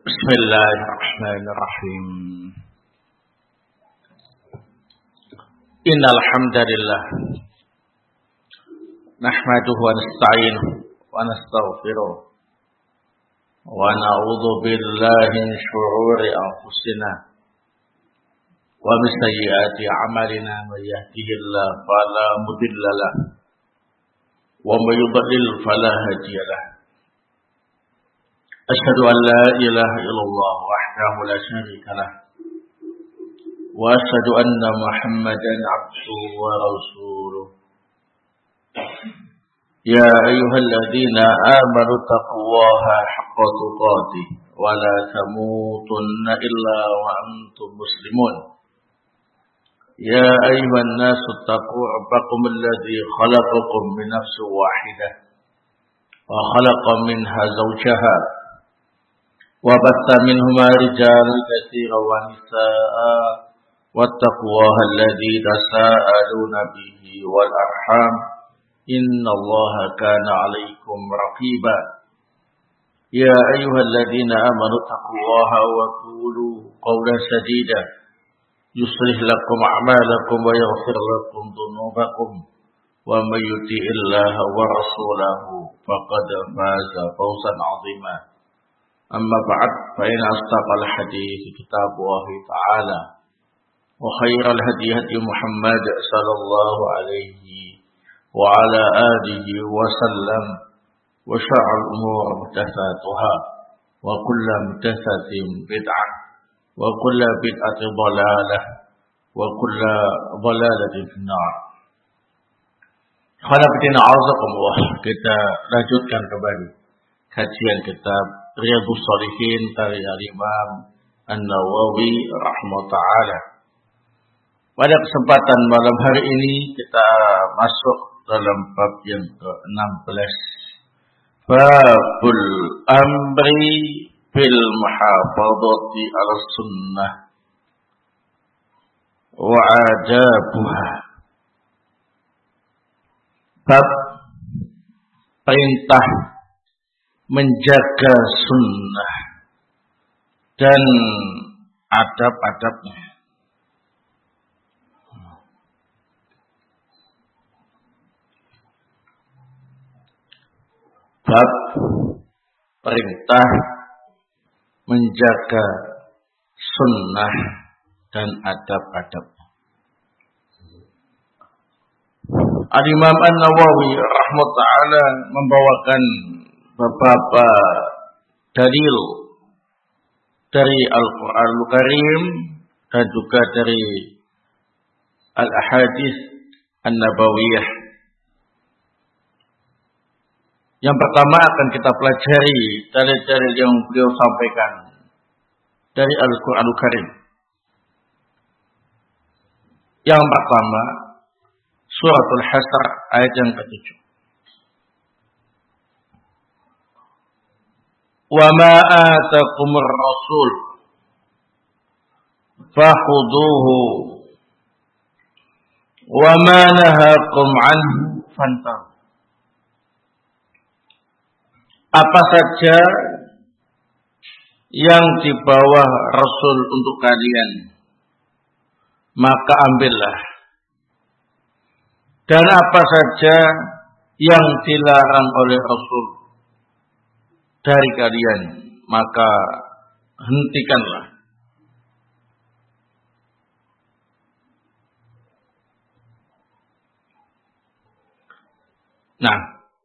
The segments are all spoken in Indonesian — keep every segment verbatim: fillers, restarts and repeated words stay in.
Bismillahirrahmanirrahim. Innal hamdalillah nahmaduhu wa nasta'inuhu wa nastaghfiruh wa na'udzu billahi min shururi anfusina wa min sayyiati a'malina may yahdihillahu fala mudilla lahu wa may yudlil fala hadiya lahu. Asyhadu an la ilaha illallah wahdahu la syarika lah wa asyhadu anna Muhammadan abduhu wa rasuluh. Ya ayyuhalladzina amanu taqullaha haqqa tuqatih wa la tamutunna illa wa antum muslimun. Ya ayyuhan nasu taqu rabbakum alladzi khalaqakum min nafsin wahidah wa khalaqa minha zawjaha وبث منهما رجالا كثيرا ونساء واتقوا الله الذي تساءلون به والأرحام إن الله كان عليكم رقيبا. يا أيها الذين آمنوا اتقوا الله وقولوا قولا سديدا يصلح لكم أعمالكم ويغفر لكم ذنوبكم ومن يطع الله ورسوله فقد فاز فوزا عظيما. أما بعد فإن أصدق الحديث كتاب الله تعالى وخير الهدي هدي محمد صلى الله عليه وعلى آله وسلم وشر الأمور محدثاتها وكل محدثة بدعة وكل بدعة ضلالة وكل ضلالة في النار. Khalafatina azakumullah, kita lanjutkan kembali kajian kitab Riyadhus Shalihin karya Imam An-Nawawi rahimahullah ta'ala. Pada kesempatan malam hari ini kita masuk dalam bab yang ke enam belas. Babul amri bil muhafadhati 'ala sunnah wa adabuha. Bab perintah menjaga sunnah dan adab-adabnya. Bab perintah menjaga sunnah dan adab-adabnya. Al-Imam An-Nawawi rahimahullah ta'ala membawakan beberapa dalil dari Al-Qur'anul Karim dan juga dari Al-Ahadits An-Nabawiyah. Yang pertama akan kita pelajari dalil-dalil yang beliau sampaikan dari Al-Qur'anul Karim. Yang pertama, Suratul Hasr ayat yang ketujuh. Wa ma atakumur rasul fakhuduhu wa ma nahakum anhu fantahu. Apa saja yang dibawa Rasul untuk kalian, maka ambillah. Dan apa saja yang dilarang oleh Rasul dari kalian, maka hentikanlah. Nah,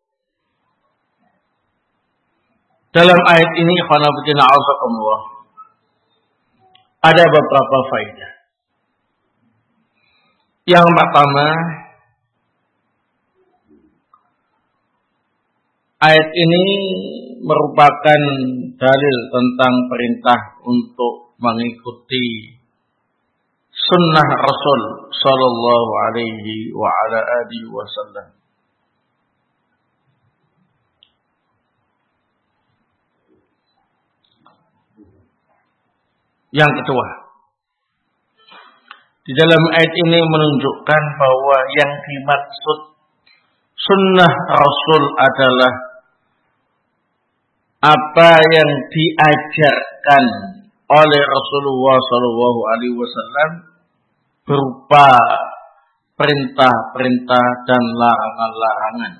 dalam ayat ini khanafitina azakumullah ada beberapa faedah. Yang pertama, ayat ini merupakan dalil tentang perintah untuk mengikuti sunnah Rasul sallallahu alaihi wa ala alihi wasallam. Yang kedua, di dalam ayat ini menunjukkan bahwa yang dimaksud sunnah Rasul adalah apa yang diajarkan oleh Rasulullah Shallallahu Alaihi Wasallam berupa perintah-perintah dan larangan-larangan.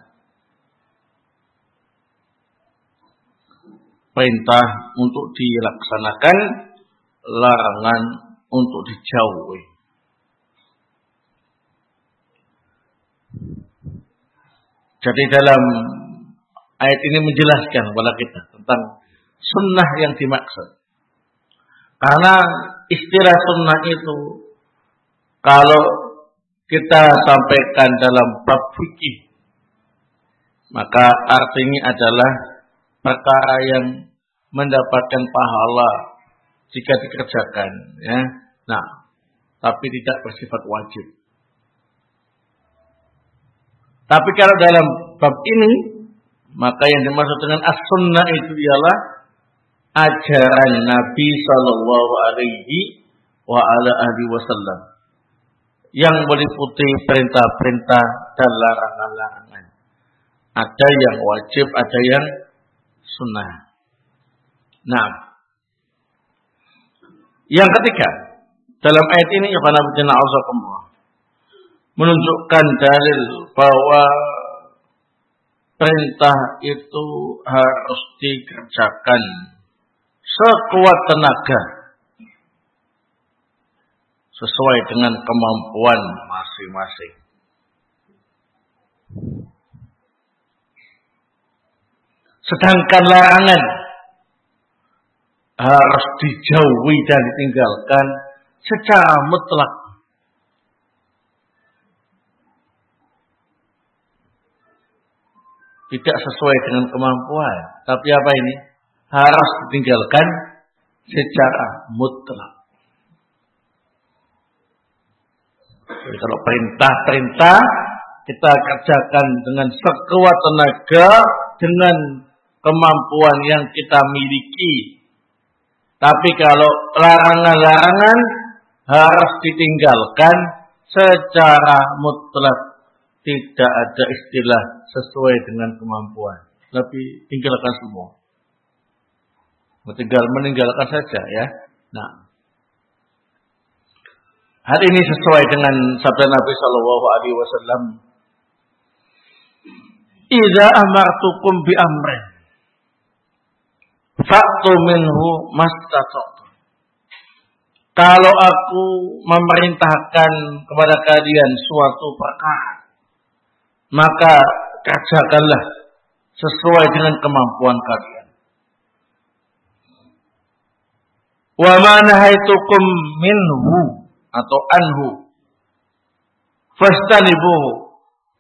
Perintah untuk dilaksanakan, larangan untuk dijauhi. Jadi dalam ayat ini menjelaskan kepada kita tentang sunnah yang dimaksud. Karena istilah sunnah itu kalau kita sampaikan dalam bab fikih, maka artinya adalah perkara yang mendapatkan pahala jika dikerjakan, ya. Nah, tapi tidak bersifat wajib. Tapi kalau dalam bab ini, maka yang dimaksud dengan as-sunnah itu ialah ajaran Nabi Sallallahu Alaihi wa ala alihi Wasallam yang meliputi perintah-perintah dan larangan-larangan. Ada yang wajib, ada yang sunnah. Nah, yang ketiga dalam ayat ini menunjukkan dalil bahwa perintah itu harus dikerjakan sekuat tenaga sesuai dengan kemampuan masing-masing. Sedangkan larangan harus dijauhi dan ditinggalkan secara mutlak. Tidak sesuai dengan kemampuan. Tapi apa ini? Harus ditinggalkan secara mutlak. Jadi kalau perintah-perintah kita kerjakan dengan sekuat tenaga, dengan kemampuan yang kita miliki. Tapi kalau larangan-larangan harus ditinggalkan secara mutlak. Tidak ada istilah sesuai dengan kemampuan. Tapi tinggalkan semua. Tinggal meninggalkan saja, ya. Nah, hal ini sesuai dengan sabda Nabi Shallallahu Alaihi Wasallam. Idza amartukum bi amrin, fa'tu minhu mastata'tum. Kalau aku memerintahkan kepada kalian suatu perkara, maka kerjakanlah sesuai dengan kemampuan kalian. Wa ma nahaitukum minhu atau anhu fastanibuhu.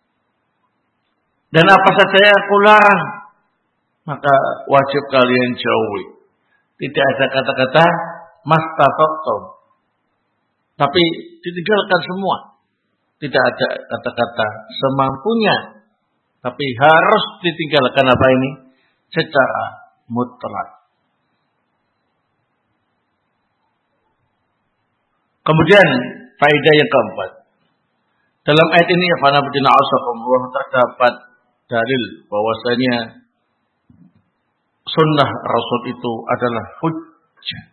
Dan apa saja yang aku larang, maka wajib kalian jauhi. Tidak ada kata-kata mastata'tum, tapi ditinggalkan semua. Tidak ada kata-kata semampunya, tapi harus ditinggalkan apa ini? Secara mutlak. Kemudian faedah yang keempat. Dalam ayat ini ya fanabdina asakumullah terdapat dalil bahwasanya sunnah Rasul itu adalah hujjah.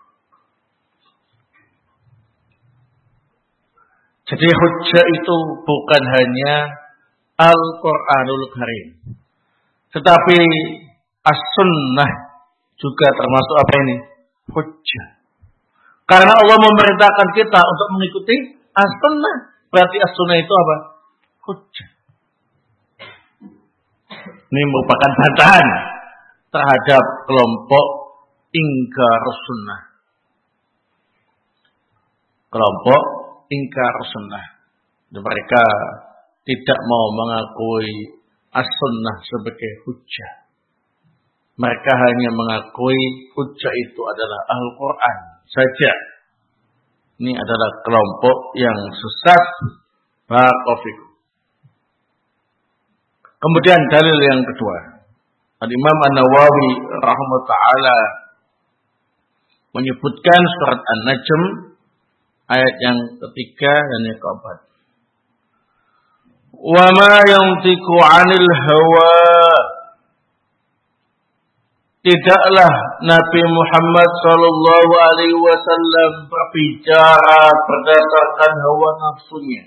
Jadi hujjah itu bukan hanya Al-Quranul Karim, tetapi as-sunnah juga termasuk apa ini? Hujjah. Karena Allah memerintahkan kita untuk mengikuti as-sunnah. Berarti as-sunnah itu apa? Hujjah. Ini merupakan bantahan terhadap kelompok ingkar sunnah. Kelompok ingkar sunnah. Mereka tidak mau mengakui as-sunnah sebagai hujjah. Mereka hanya mengakui hujjah itu adalah Al-Quran saja. Ini adalah kelompok yang sesat. Barakallahu. Kemudian dalil yang kedua. Al-Imam An-Nawawi rahimahullah ta'ala menyebutkan surat An-Najm ayat yang ketiga dan yang keempat. Wa ma yantiqu 'anil hawa tidaklah Nabi Muhammad sallallahu alaihi wasallam berbicara berdasarkan hawa nafsunya.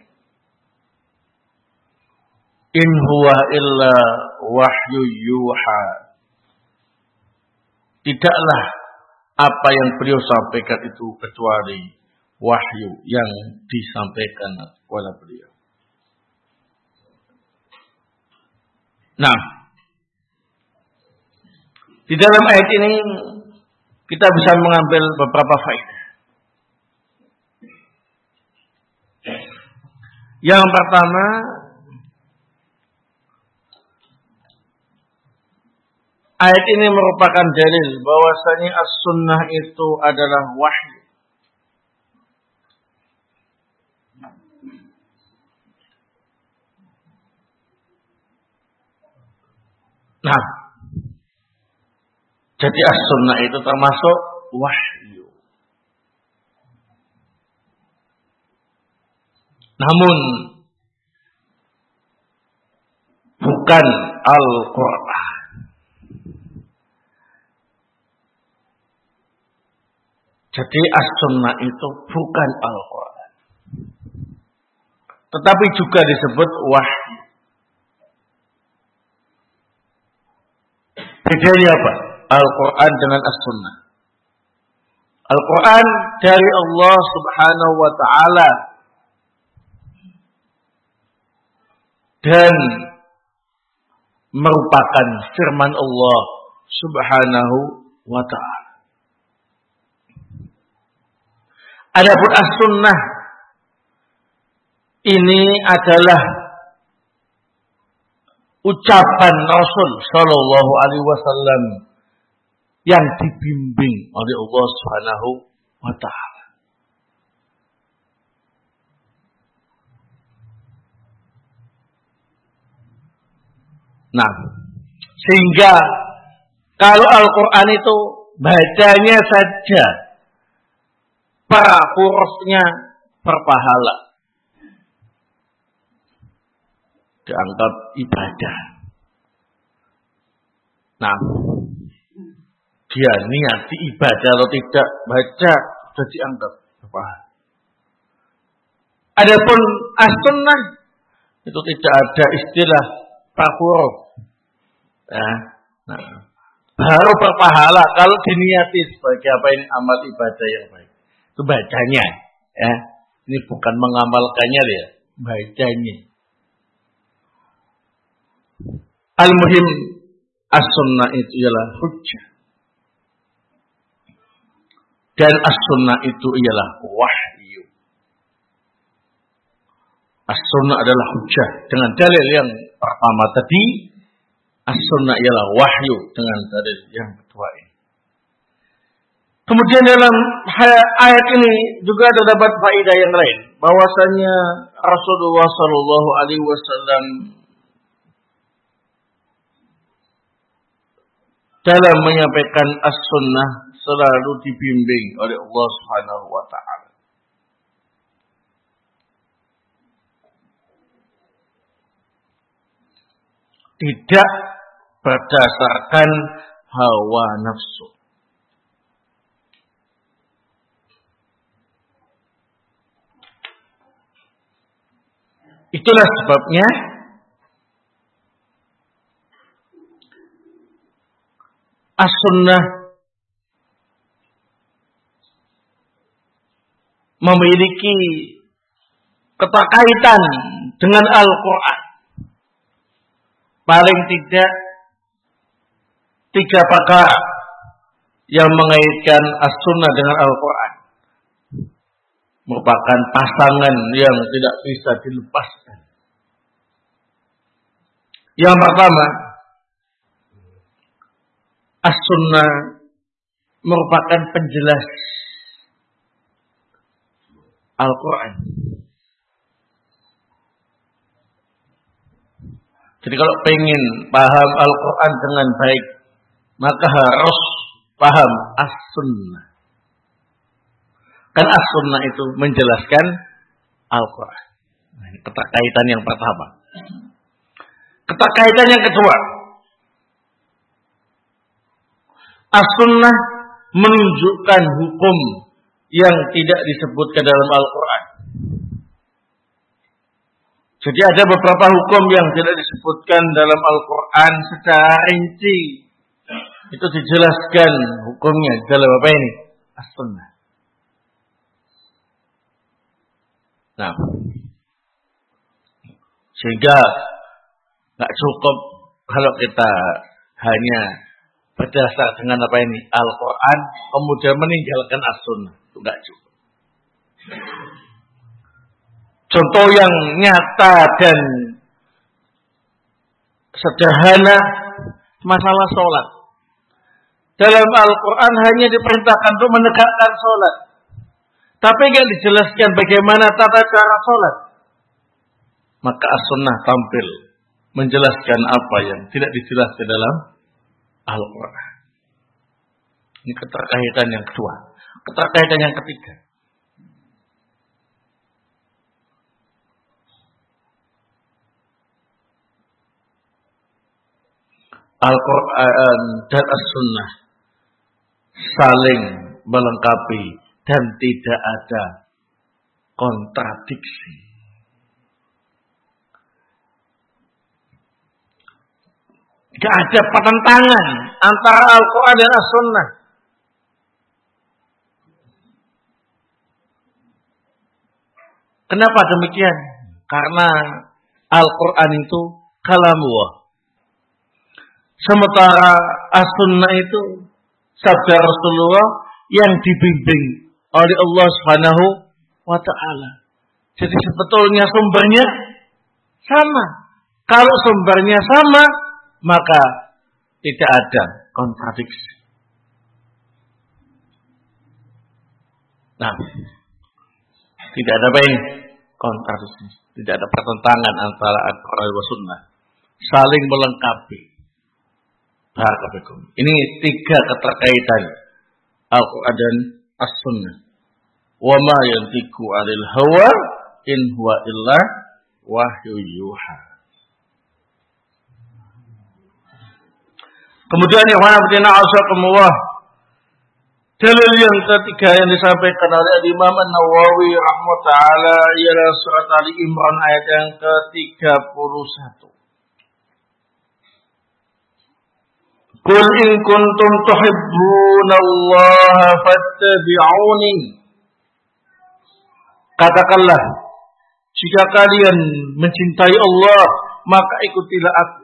In huwa illa wahyu yuha. Tidaklah apa yang beliau sampaikan itu kecuali wahyu yang disampaikan kepada beliau. Nah, di dalam ayat ini kita bisa mengambil beberapa faedah. Yang pertama, ayat ini merupakan dalil bahwasanya as-sunnah itu adalah wahyu. Nah, jadi as-sunnah itu termasuk wahyu. Namun bukan Al-Quran. Jadi as-sunnah itu bukan Al-Quran. Tetapi juga disebut wahyu. Bedanya apa? Al-Quran dengan as-sunnah. Al-Quran dari Allah subhanahu wa ta'ala. Dan merupakan firman Allah subhanahu wa ta'ala. Adapun as-sunnah ini adalah ucapan Rasul sallallahu alaihi wasallam yang dibimbing oleh Allah Subhanahu wa taala. Nah, sehingga kalau Al-Qur'an itu bacanya saja per hurufnya berpahala, dianggap ibadah. Nah, dia niati ibadah atau tidak baca sudah dianggap berpahala. Adapun as-sunnah itu tidak ada istilah per huruf. Ya, nah, baru berpahala kalau diniati sebagai apa ini amal ibadah yang baik. Itu bacanya, ya. Ini bukan mengamalkannya ya, bacanya. Al-muhim as-sunnah itu ialah hujjah. Dan as-sunnah itu ialah wahyu. As-sunnah adalah hujjah dengan dalil yang pertama tadi. As-sunnah ialah wahyu dengan dalil yang kedua ini. Kemudian dalam ayat ini juga terdapat faedah yang lain, bahwasanya Rasulullah Shallallahu Alaihi Wasallam dalam menyampaikan as-sunnah selalu dibimbing oleh Allah Subhanahu wa taala. Tidak berdasarkan hawa nafsu. Itulah sebabnya as-sunnah memiliki keterkaitan dengan Al-Quran. Paling tidak tiga perkara yang mengaitkan as-sunnah dengan Al-Quran merupakan pasangan yang tidak bisa dilepaskan. Yang pertama, as-sunnah merupakan penjelas Al-Quran. Jadi kalau pengen paham Al-Quran dengan baik, maka harus paham as-sunnah. Kan as-sunnah itu menjelaskan Al-Quran. Nah, ini keterkaitan yang pertama. Keterkaitan yang kedua, As-sunnah menunjukkan hukum yang tidak disebutkan dalam Al-Quran. Jadi ada beberapa hukum yang tidak disebutkan dalam Al-Quran secara rinci. Itu dijelaskan hukumnya dalam apa ini? As-sunnah. Nah, sehingga nggak cukup kalau kita hanya berdasar dengan apa ini Al-Quran, kemudian meninggalkan As-sunnah, itu nggak cukup. Contoh yang nyata dan sederhana masalah sholat. Dalam Al-Quran hanya diperintahkan untuk menegakkan sholat, tapi nggak dijelaskan bagaimana tata cara sholat. Maka As-sunnah tampil menjelaskan apa yang tidak dijelaskan dalam Al-Quran. Ini keterkaitan yang kedua. Keterkaitan yang ketiga. Al-Quran dan As-sunnah saling melengkapi dan tidak ada kontradiksi. Tidak ada pertentangan antara Al-Quran dan As-sunnah. Kenapa demikian? Karena Al-Quran itu kalamullah. Sementara As-sunnah itu sabda Rasulullah yang dibimbing oleh Allah Subhanahu wa ta'ala. Jadi sebetulnya sumbernya sama. Kalau sumbernya sama, maka tidak ada kontradiksi. Nah, tidak ada apa ini? Kontradiksi. Tidak ada pertentangan antara Al-Quran dan Sunnah. Saling melengkapi. Barakallahu. Ini tiga keterkaitan Al-Quran dan As-Sunnah. Wa ma yantiqu 'anil hawa in huwa illa wahyu yuha. Kemudian yang mana bertina asakumullah. Dalil yang ketiga yang disampaikan oleh Imam An-Nawawi rahimahullah taala ialah surat Ali Imran ayat yang ke tiga puluh satu. Qul in kuntum tuhibbunallaha fattabi'uni. Katakanlah, jika kalian mencintai Allah, maka ikutilah aku.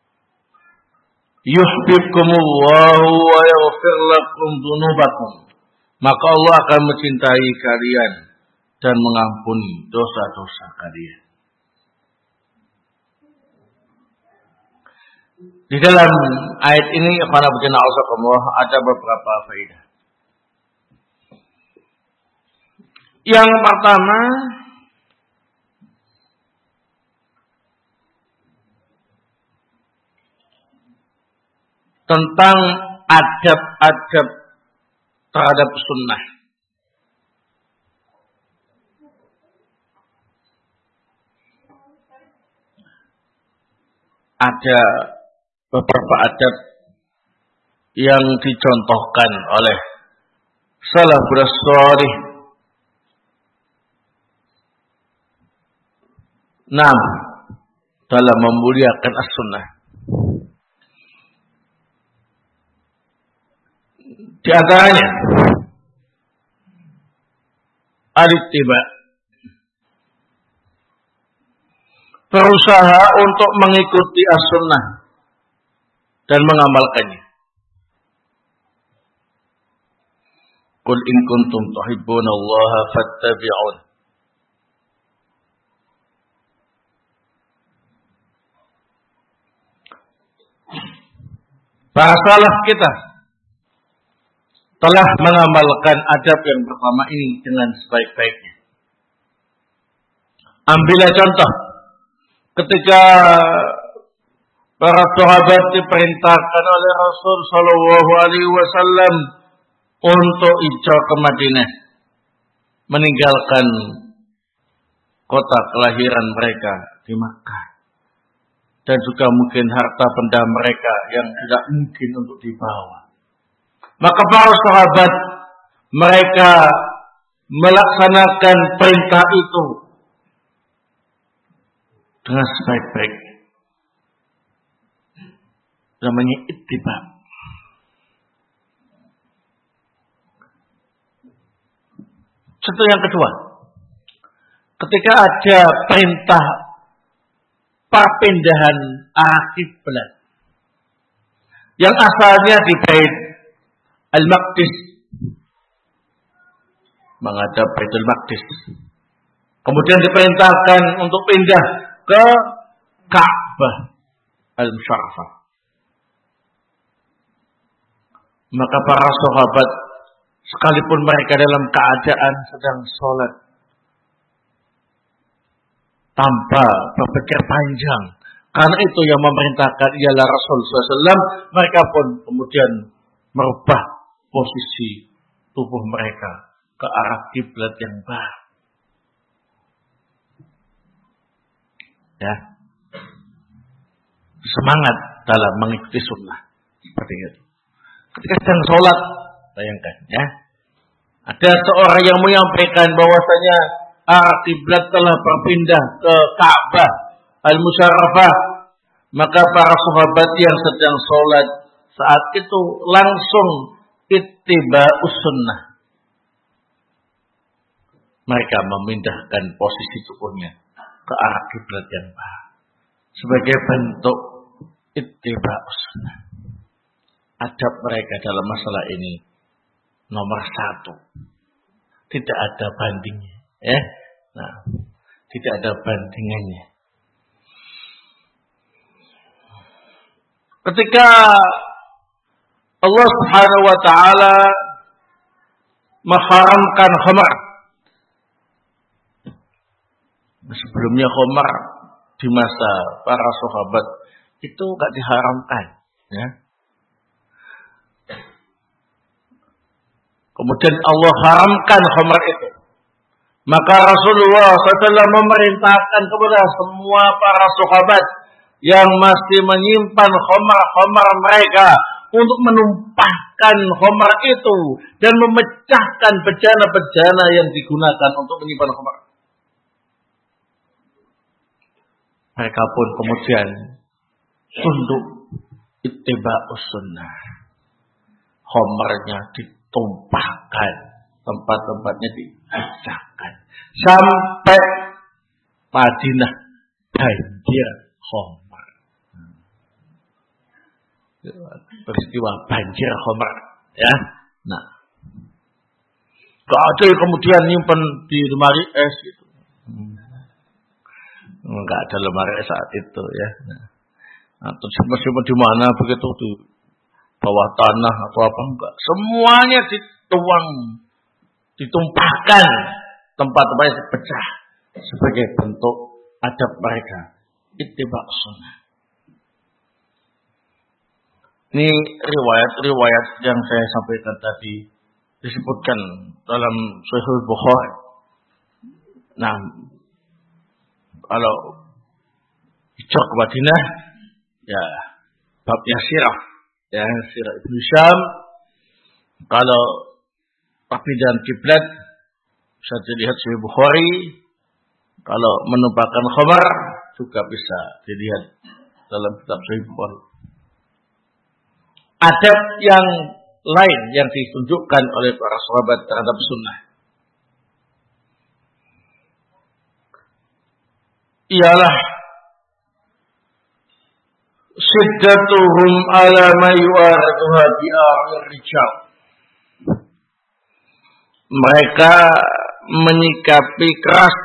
Yuhibbukumullahu wa yaghfir lakum dzunubakum. Maka Allah akan mencintai kalian dan mengampuni dosa-dosa kalian. Di dalam ayat ini ada beberapa faedah. Yang pertama, tentang adab-adab terhadap sunnah. Ada beberapa adab yang dicontohkan oleh salafus salih. Nah, dalam memuliakan as-sunnah. Di antaranya al-ittiba, berusaha untuk mengikuti as-sunnah dan mengamalkannya. Qul in kuntum tuhibbunallaha fattabi'un. Para salaf kita telah mengamalkan adab yang pertama ini dengan sebaik-baiknya. Ambillah contoh ketika para sahabat diperintahkan oleh Rasul Shallallahu Alaihi Wasallam untuk hijrah ke Madinah, meninggalkan kota kelahiran mereka di Makkah, dan juga mungkin harta benda mereka yang tidak mungkin untuk dibawa. Maka para sahabat mereka melaksanakan perintah itu dengan sebaik-baiknya. Namanya ittiba. Contoh yang kedua, ketika ada perintah perpindahan arah kiblat yang asalnya di Bait Al-Maqdis menghadap Baitul Maqdis, kemudian diperintahkan untuk pindah ke Ka'bah Al-Musharrafah, maka para sahabat sekalipun mereka dalam keadaan sedang sholat tanpa berpikir panjang, karena itu yang memerintahkan ialah Rasul sallallahu alaihi wasallam, mereka pun kemudian merubah posisi tubuh mereka ke arah kiblat yang baru. Ya, semangat dalam mengikuti sunnah seperti itu. Ketika sedang sholat, bayangkan ya, ada seorang yang menyampaikan bahwasanya arah kiblat telah berpindah ke Ka'bah Al-Musharrafah, maka para sahabat yang sedang sholat saat itu langsung ittiba'us sunnah. Mereka memindahkan posisi tubuhnya ke arah kiblat yang baru sebagai bentuk ittiba'us sunnah. Adab mereka dalam masalah ini nomor satu, tidak ada bandingnya, ya. Nah, tidak ada bandingannya. Ketika Allah Subhanahu wa taala mengharamkan khamar, sebelumnya khamar di masa para sahabat itu enggak diharamkan, ya. Kemudian Allah haramkan khamar itu. Maka Rasulullah shallallahu alaihi wasallam memerintahkan kepada semua para sahabat yang masih menyimpan khamar-khamar mereka untuk menumpahkan khamar itu dan memecahkan bejana-bejana yang digunakan untuk menyimpan khamar. Mereka pun kemudian tunduk ittiba'us sunnah. Khamarnya ditumpahkan, tempat-tempatnya dipecahkan, sampai Madinah banjir khamar. Peristiwa banjir khamar, ya. Nah, gak ada kemudian nyimpen di lemari es gitu. Enggak ada lemari es saat itu, ya. Nah, terus simpan di mana begitu di bawah tanah atau apa enggak? Semuanya dituang, ditumpahkan, tempat-tempatnya dipecah sebagai bentuk adab mereka ittiba' sunnah. Ini riwayat-riwayat yang saya sampaikan tadi disebutkan dalam Sahih Bukhari. Nah, kalau hijrah ke Madinah, ya babnya sirah, ya sirah Ibnu Syam. Kalau perpindahan kiblat bisa dilihat Sahih Bukhari. Kalau menumpahkan khamar juga bisa dilihat dalam kitab Sahih Bukhari. Adab yang lain yang ditunjukkan oleh para sahabat terhadap sunnah ialah siddatuhum ala ma yu'ariduha bi'a'ir rijal. Mereka menyikapi keras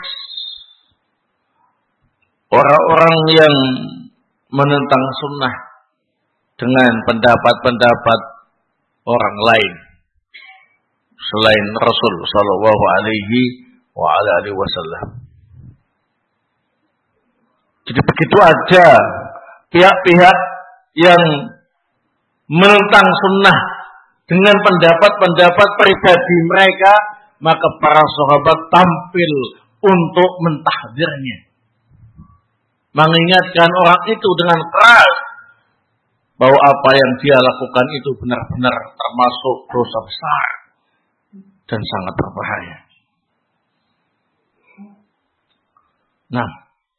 orang-orang yang menentang sunnah dengan pendapat-pendapat orang lain selain Rasul sallallahu alaihi wa ala alihi wasallam. Jadi begitu ada pihak-pihak yang menentang sunnah dengan pendapat-pendapat pribadi mereka, maka para sahabat tampil untuk mentahdzirnya, mengingatkan orang itu dengan keras bahwa apa yang dia lakukan itu benar-benar termasuk dosa besar dan sangat berbahaya. Nah,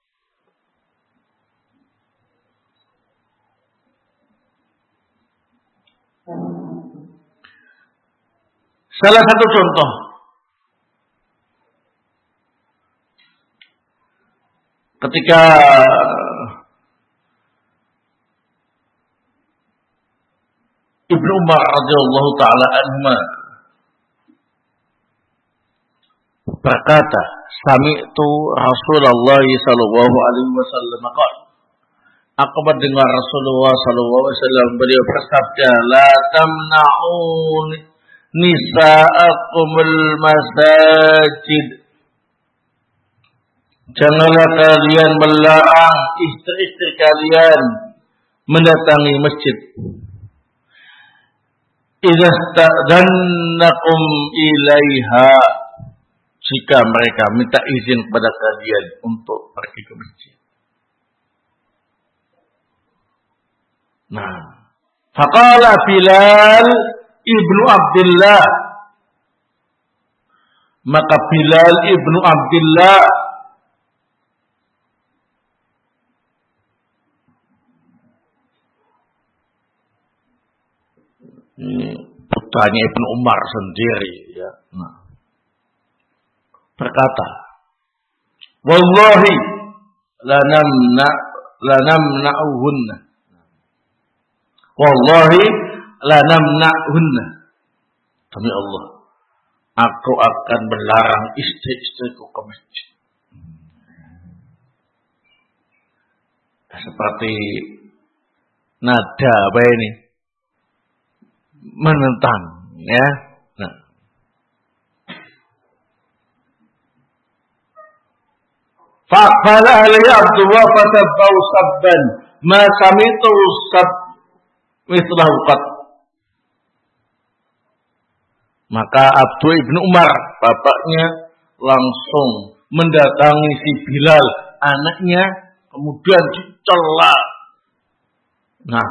salah satu contoh ketika Ibnu Umar radhiyallahu taala anhuma berkata, "Sami'tu Rasulullah sallallahu alaihi wasallam qala." Aku mendengar Rasulullah sallallahu alaihi wasallam beliau bersabda, "La tamna'un nisa'akumul masajid." Janganlah kalian melarang istri-istri kalian mendatangi masjid. Idza sta'dannakum ilaiha, jika mereka minta izin kepada kalian untuk pergi ke masjid. Nah, faqala Bilal ibnu Abdullah, maka Bilal ibnu Abdullah ini putranya Ibnu Umar sendiri, ya. Nah, berkata, "Wallahi lanamna lanamna'uhunna." Wallahi lanamna'uhunna. Demi Allah, aku akan melarang istri-istriku ke masjid. Seperti nada apa ini? Menentang, ya. Nah. Faqala ali Abdullah fatabbau sabban ma samitu sab mithlahu qat. Maka Abdul ibnu Umar, bapaknya, langsung mendatangi si Bilal, anaknya, kemudian dicela. Nah,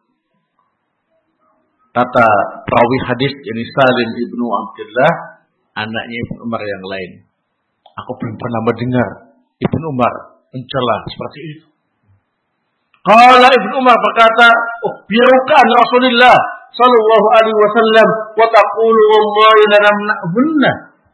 kata perawi hadis yakni Salim ibnu Abdullah, anaknya Ibnu Umar yang lain, aku belum pernah mendengar Ibnu Umar mencela seperti itu. Qala Ibnu Umar berkata, "Ukhbiruka an Rasulillah sallallahu alaihi wasallam wa taqulu wallahi lanamna'hunna."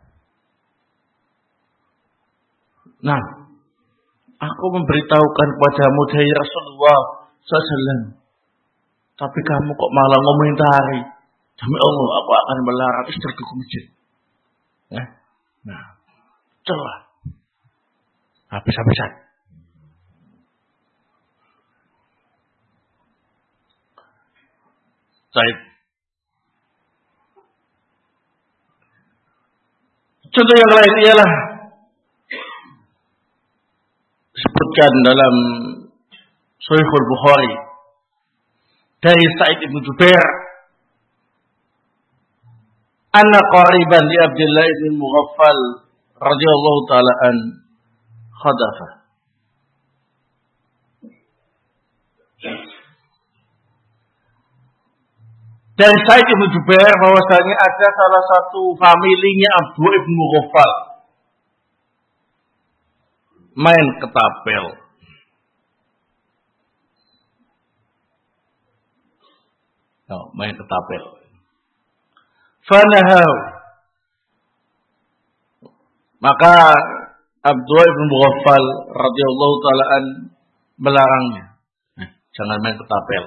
Nah, aku memberitahukan kepadamu dari Rasulullah sallallahu alaihi wasallam, tapi kamu kok malah ngomentari. Demi Allah, aku akan melarang istriku ke masjid. Ya? Nah, celah. Habis-habisan. Baik. Contoh yang lain ialah disebutkan dalam Sahihul Bukhari dari Sa'id bin Jubair, anna qariban li Abdullah bin Mughaffal radhiyallahu taala an khadafa. Dari Sa'id bin Jubair bahwasanya ada salah satu familinya Abdullah bin Mughaffal main ketapel. Oh, main ketapel. Fanahau. Maka Abdullah bin Mughaffal radhiyallahu taala an melarangnya. Eh, jangan main ketapel.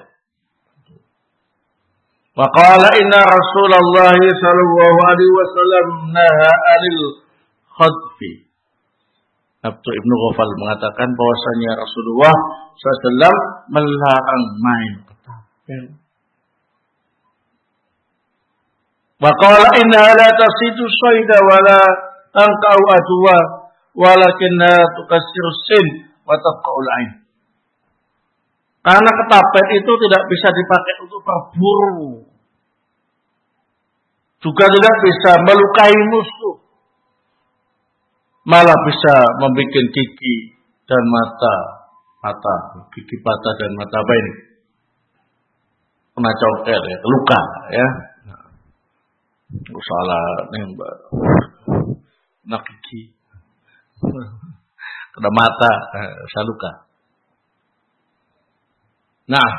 Wa qala inna Rasulullah sallallahu alaihi wasallam naha 'anil khadfi. Abdullah bin Mughaffal mengatakan bahwasanya Rasulullah sallallahu alaihi wasallam melarang main ketapel. Wa qala inna la tasidu sayda wa la tanqa'u adwa walakinna tukassiru sin wa taqa'ul ain. Karena ketapel itu tidak bisa dipakai untuk berburu, juga tidak bisa melukai musuh, malah bisa membuat gigi dan mata patah, gigi patah dan mata apa ini kena congkel ya, luka ya. Nah, salah nembak, kena gigi, kena mata, eh, luka. Nah,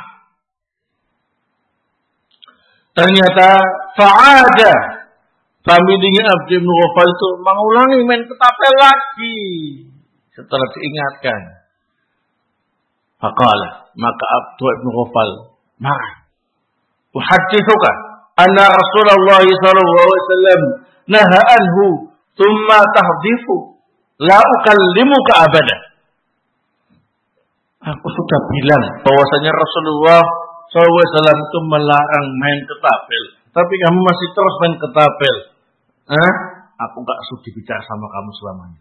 ternyata fa'ada familinya Abd bin Ghafal itu mengulangi main ketapel lagi setelah diingatkan. Faqala, maka Abd bin Ghafal marah. Uhaddithuka anna Rasulullah sallallahu alaihi wasallam naha anhu thumma tahdhifu la ukallimuka abada. Aku sudah bilang bahwasanya Rasulullah sallallahu alaihi wasallam itu melarang main ketapel, tapi kamu masih terus main ketapel. Hah? Aku enggak sudi bicara sama kamu selamanya.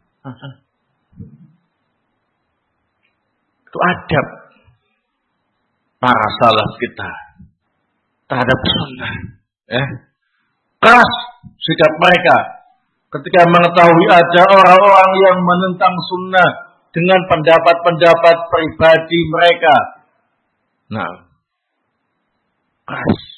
Itu adab para salaf kita terhadap sunnah. Eh? Keras sikap mereka ketika mengetahui ada orang-orang yang menentang sunnah dengan pendapat-pendapat pribadi mereka. Nah, keras.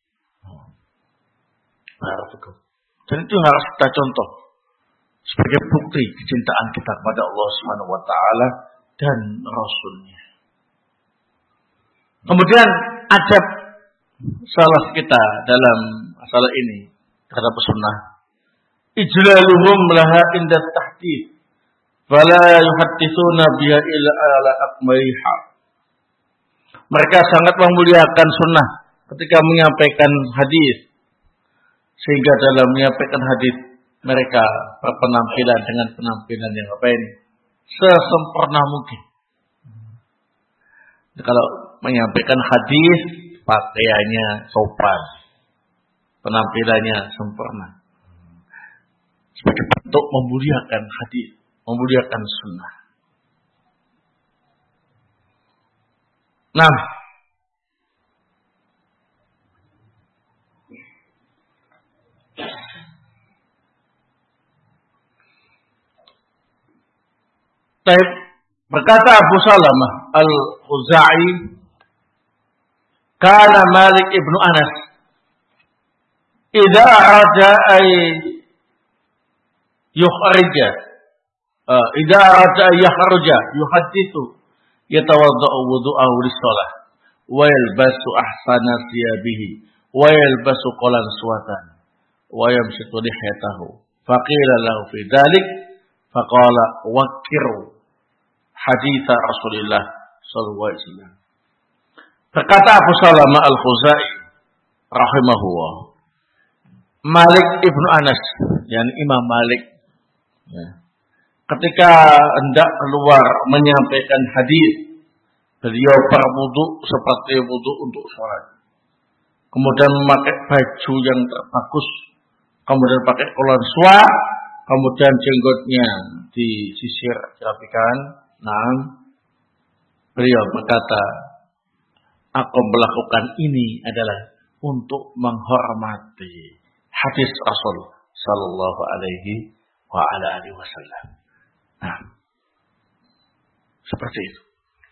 Dan itu harus kita contoh sebagai bukti kecintaan kita kepada Allah Subhanahu wa taala dan Rasul-Nya. Kemudian adab salaf kita dalam masalah ini terhadap sunnah. Ijlaluhum laha inda tahdits. Fala yuhadditsuna biha illa ala akmaliha. Mereka sangat memuliakan sunnah ketika menyampaikan hadis. Sehingga dalam menyampaikan hadis mereka berpenampilan dengan penampilan yang apa ini? Sesempurna mungkin. Kalau menyampaikan hadis, pakaiannya sopan, penampilannya sempurna. Sebagai bentuk memuliakan hadis, memuliakan sunnah. Nah, Taib berkata Abu Salamah Al-Khuzai, kana Malik ibnu Anas idza arada ay yukhrija uh, idza arada ay yakhruja yuhaddithu yatawaddau wudu'ahu lis-shalah wa yalbasu ahsana thiyabihi wa yalbasu qalan suwatan wa yamsitu lihyatahu faqila lahu fi dhalik faqala wakiru hadits Rasulullah sallallahu alaihi wasallam. Berkata Abu Salamah Al-Khuzai rahimahullah, Malik ibnu Anas, yakni Imam Malik, ya, ketika hendak keluar menyampaikan hadis, beliau berwudu seperti wudu untuk sholat, kemudian memakai baju yang terbagus, kemudian pakai kolon suwa, kemudian jenggotnya disisir dirapikan. Nah, beliau berkata, aku melakukan ini adalah untuk menghormati hadis Rasul sallallahu alaihi wa ala alihi wasallam. Nah, seperti itu.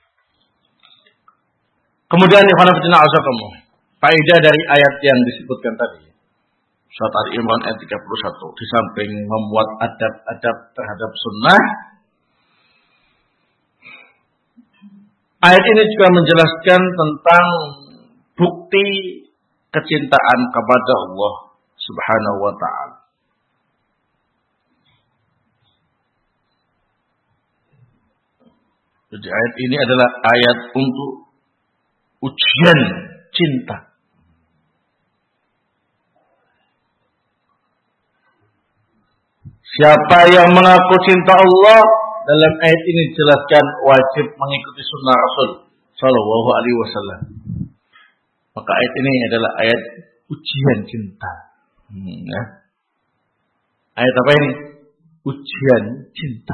Kemudian ikhwan fillah azakumullah, faedah dari ayat yang disebutkan tadi, surat Al-Imran ayat tiga puluh satu, di samping membuat adab-adab terhadap sunnah, ayat ini juga menjelaskan tentang bukti kecintaan kepada Allah Subhanahu wa ta'ala. Jadi ayat ini adalah ayat untuk ujian cinta. Siapa yang mengaku cinta Allah, dalam ayat ini dijelaskan wajib mengikuti sunnah Rasul sallallahu alaihi wasallam. Maka ayat ini adalah ayat ujian cinta. Hmm, ya. Ayat apa ini? Ujian cinta.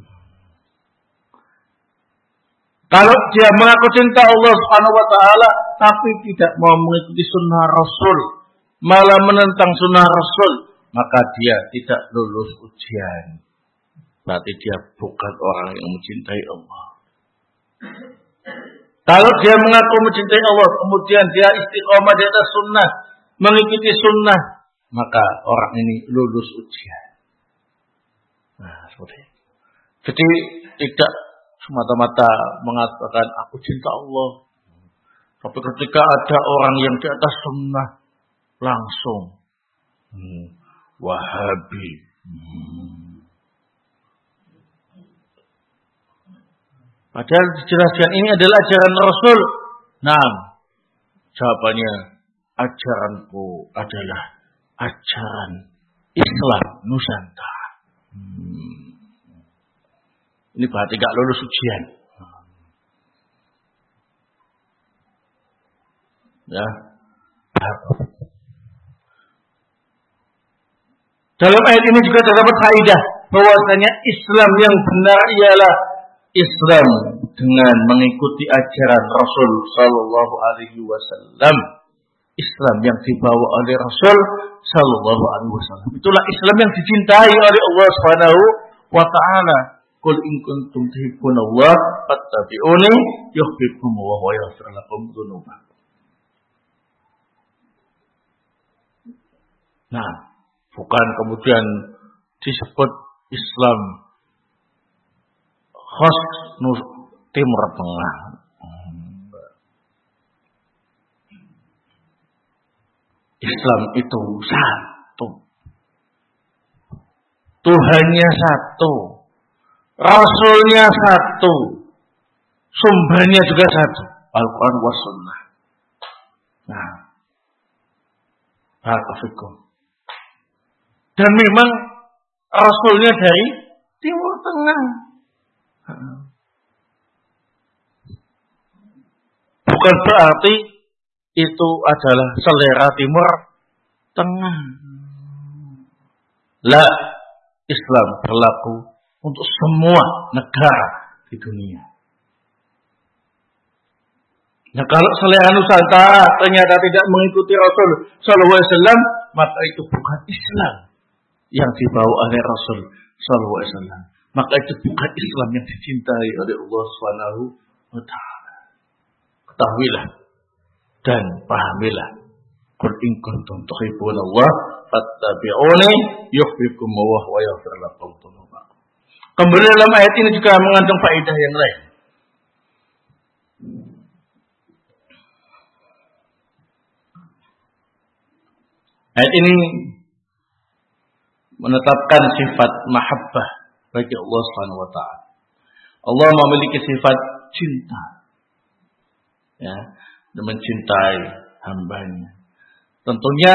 Kalau dia mengaku cinta Allah Subhanahu wa taala tapi tidak mau mengikuti sunnah Rasul, malah menentang sunnah Rasul, maka dia tidak lulus ujian. Berarti dia bukan orang yang mencintai Allah. Kalau dia mengaku mencintai Allah, kemudian dia istiqomah di atas sunnah, mengikuti sunnah, maka orang ini lulus ujian. Nah, seperti itu. Jadi tidak semata-mata mengatakan aku cinta Allah, tapi ketika ada orang yang di atas sunnah langsung hmm, Wahabi. Hmm. Padahal dijelaskan ini adalah ajaran Rasul. Nah, jawabannya ajaranku adalah ajaran Islam Nusantara. Hmm. Ini berarti gak lulus ujian. Ya. Dalam ayat ini juga terdapat faedah bahwasanya Islam yang benar ialah Islam dengan mengikuti ajaran Rasul sallallahu alaihi wasallam. Islam yang dibawa oleh Rasul sallallahu alaihi wasallam. Itulah Islam yang dicintai oleh Allah Subhanahu wa taala. Qul in kuntum tuhibbunallaha fattabi'uni yuhibbukumullahu wa yaghfir lakum dzunubakum. Nah, bukan kemudian disebut Islam khas Timur Tengah. Islam itu satu. Tuhannya satu. Rasulnya satu. Sumbernya juga satu. Al-Quran wa Sunnah. Nah. Barakallahu. Dan memang Rasulnya dari Timur Tengah. Bukan berarti itu adalah selera Timur Tengah. La, Islam berlaku untuk semua negara di dunia. Nah, kalau selera Nusantara ternyata tidak mengikuti Rasul sallallahu alaihi wasallam, maka itu bukan Islam yang dibawa oleh Rasul sallallahu alaihi wasallam. Maka itu bukan Islam yang dicintai oleh Allah Subhanahu wa taala. Ketahuilah dan pahamilah. Qul in kuntum tuhibbunallaha fattabi'uni yuhibbukumullah wa yaghfir lakum dzunubakum. Kemudian dalam ayat ini juga mengandung faedah yang lain. Ayat ini menetapkan sifat mahabbah bagi Allah Subhanahu wa taala. Allah memiliki sifat cinta. Ya, dan mencintai hambanya. Tentunya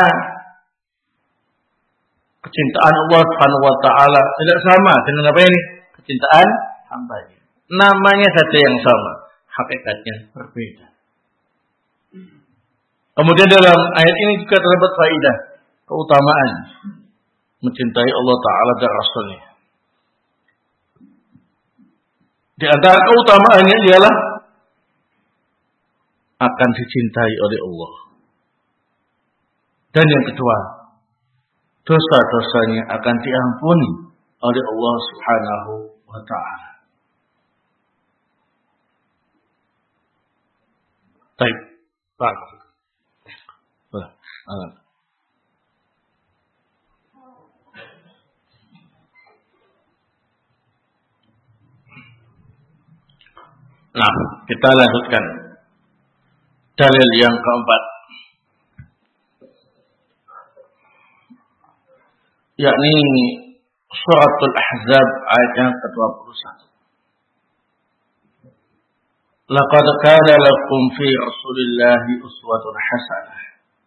kecintaan Allah Subhanahu wa taala tidak sama dengan apa ini? Kecintaan hambanya. Namanya saja yang sama, hakikatnya berbeda. Kemudian dalam ayat ini juga terdapat faedah keutamaan mencintai Allah Ta'ala dan Rasulnya. Di antara keutamaannya ialah akan dicintai oleh Allah. Dan yang kedua, dosa-dosanya akan diampuni oleh Allah Subhanahu wa Ta'ala. Baik, Pak. Nah, kita lanjutkan dalil yang keempat, yakni suratul Ahzab ayat yang ke dua puluh satu. Laqad kana lakum fi Rasulillahi uswatun hasanah.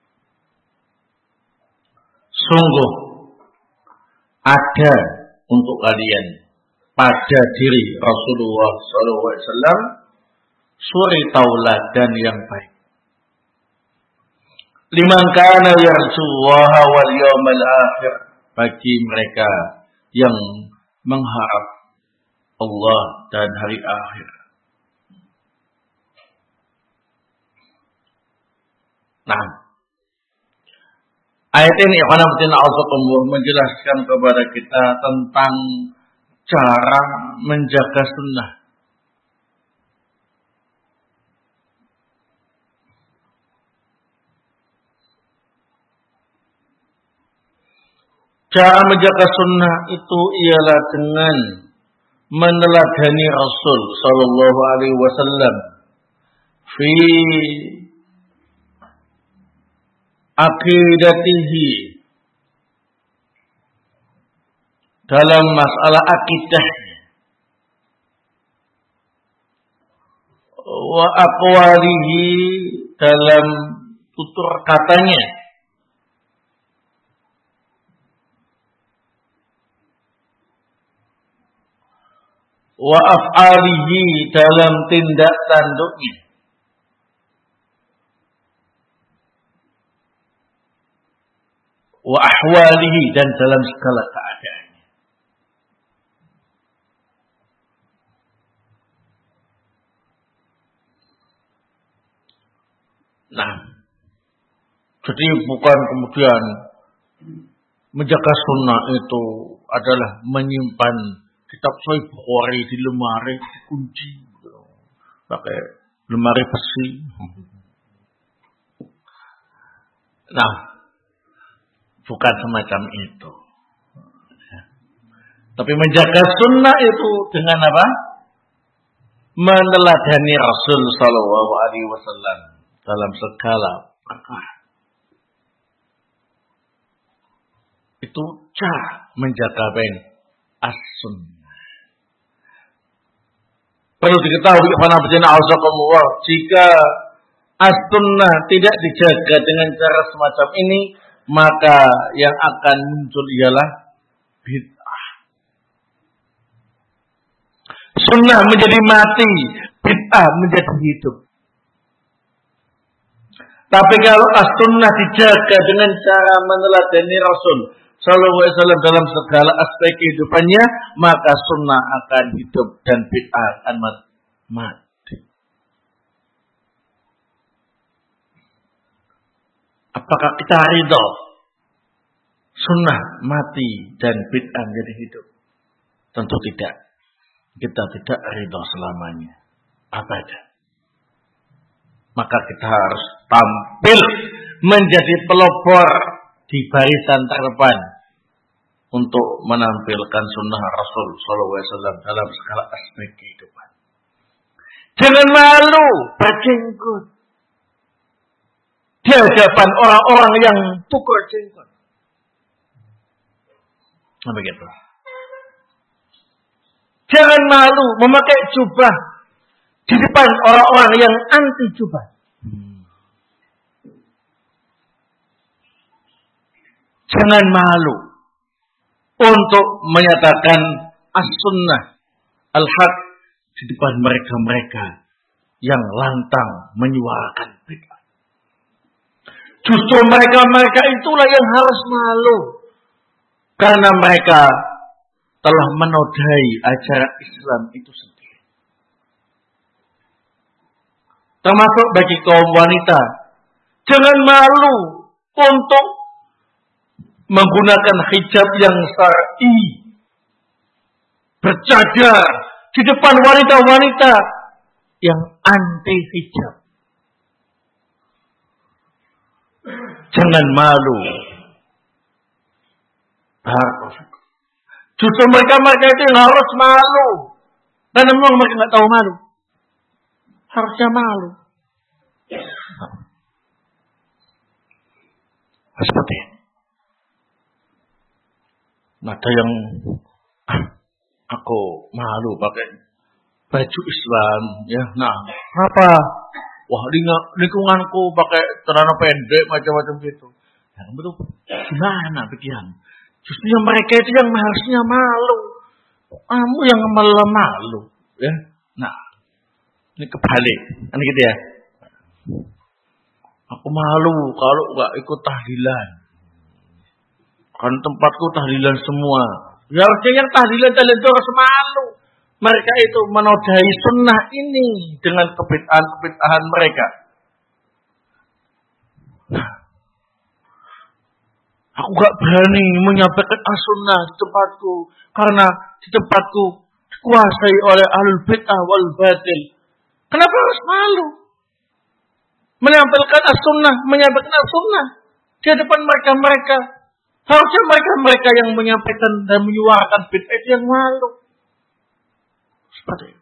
Sungguh ada untuk kalian pada diri Rasulullah sallallahu alaihi wasallam suri tauladan yang baik. Liman kana yarjullaha wal yawmal akhir, bagi mereka yang mengharap Allah dan hari akhir. Nah, ayat ini menjelaskan kepada kita tentang cara menjaga sunnah. Cara menjaga sunnah itu ialah dengan meneladani Rasul sallallahu alaihi wasallam fi aqidatihi, dalam masalah akidah, wa aqwalihi, dalam tutur katanya, wa af'alihi, dalam tindak tanduknya, wa ahwalihi, dan dalam segala keadaannya. Nah, jadi bukan kemudian menjaga sunnah itu adalah menyimpan kitab Sahih Bukhari di lemari kunci, pakai lemari besi. Nah, bukan semacam itu. Tapi menjaga sunnah itu dengan apa? Meneladani Rasul sallallahu alaihi wasallam dalam segala perkara. Itu cara menjaga ben as-sunnah. Perlu diketahui para pendengar Allah, jika as-sunnah tidak dijaga dengan cara semacam ini, maka yang akan muncul ialah bid'ah. Sunnah menjadi mati, bid'ah menjadi hidup. Tapi kalau as-sunnah dijaga dengan cara meneladani Rasul sallallahu alaihi wasallam dalam segala aspek kehidupannya, maka sunnah akan hidup dan bid'ah akan mati. Apakah kita ridho sunnah mati dan bid'ah menjadi hidup? Tentu tidak. Kita tidak ridho selamanya. Abadan. Maka kita harus tampil menjadi pelopor di barisan terdepan untuk menampilkan sunnah Rasul sallallahu alaihi wasallam dalam segala aspek kehidupan. Jangan malu berjenggot di hadapan orang-orang yang tukur jenggot. Nah, begitu. Jangan malu memakai jubah di depan orang-orang yang anti jubah. Jangan malu untuk menyatakan as-sunnah al-haq di depan mereka-mereka yang lantang menyuarakan bid'ah. Justru mereka-mereka itulah yang harus malu, karena mereka telah menodai ajaran Islam itu sendiri. Termasuk bagi kaum wanita, jangan malu untuk menggunakan hijab yang syar'i, bercadar di depan wanita-wanita yang anti hijab. Jangan malu. Justru mereka-mereka itu yang harus malu. Dan memang mereka nggak tahu malu. Harusnya malu. Seperti ini. Ada yang ah, aku malu pakai baju Islam, ya. Nah, kenapa? Wah, lingkunganku pakai celana pendek macam-macam gitu. Ya, betul. Gimana pikiran? Justru yang mereka itu yang harusnya malu. Kamu yang malah malu, ya. Nah, ini kebalik, kan gitu ya. Aku malu kalau nggak ikut tahlilan. Kan tempatku tahlilan semua. Ya harusnya yang tahlilan tahlilan itu harus malu. Mereka itu menodai sunnah ini dengan kebid'ahan-kebid'ahan mereka. Nah, aku gak berani menyampaikan as-sunnah di tempatku, karena di tempatku dikuasai oleh ahlul bid'ah wal batil. Kenapa harus malu menyampaikan as-sunnah, menyampaikan as-sunnah di depan mereka-mereka Harusnya mereka-mereka yang menyampaikan dan menyuarakan bid'ah itu yang malu. Seperti itu.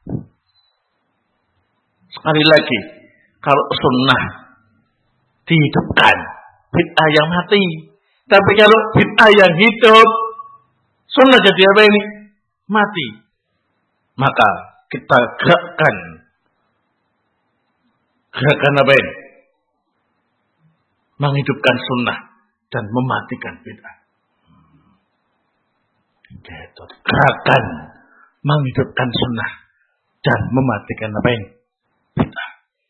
Sekali lagi, kalau sunnah dihidupkan, bid'ah yang mati. Tapi kalau bid'ah yang hidup, sunnah jadi apa ini? Mati. Maka kita gerakkan. Gerakan apa ini? Menghidupkan sunnah dan mematikan bid'ah. Gitu. Gerakan menghidupkan sunnah dan mematikan apa ini? Bid'ah.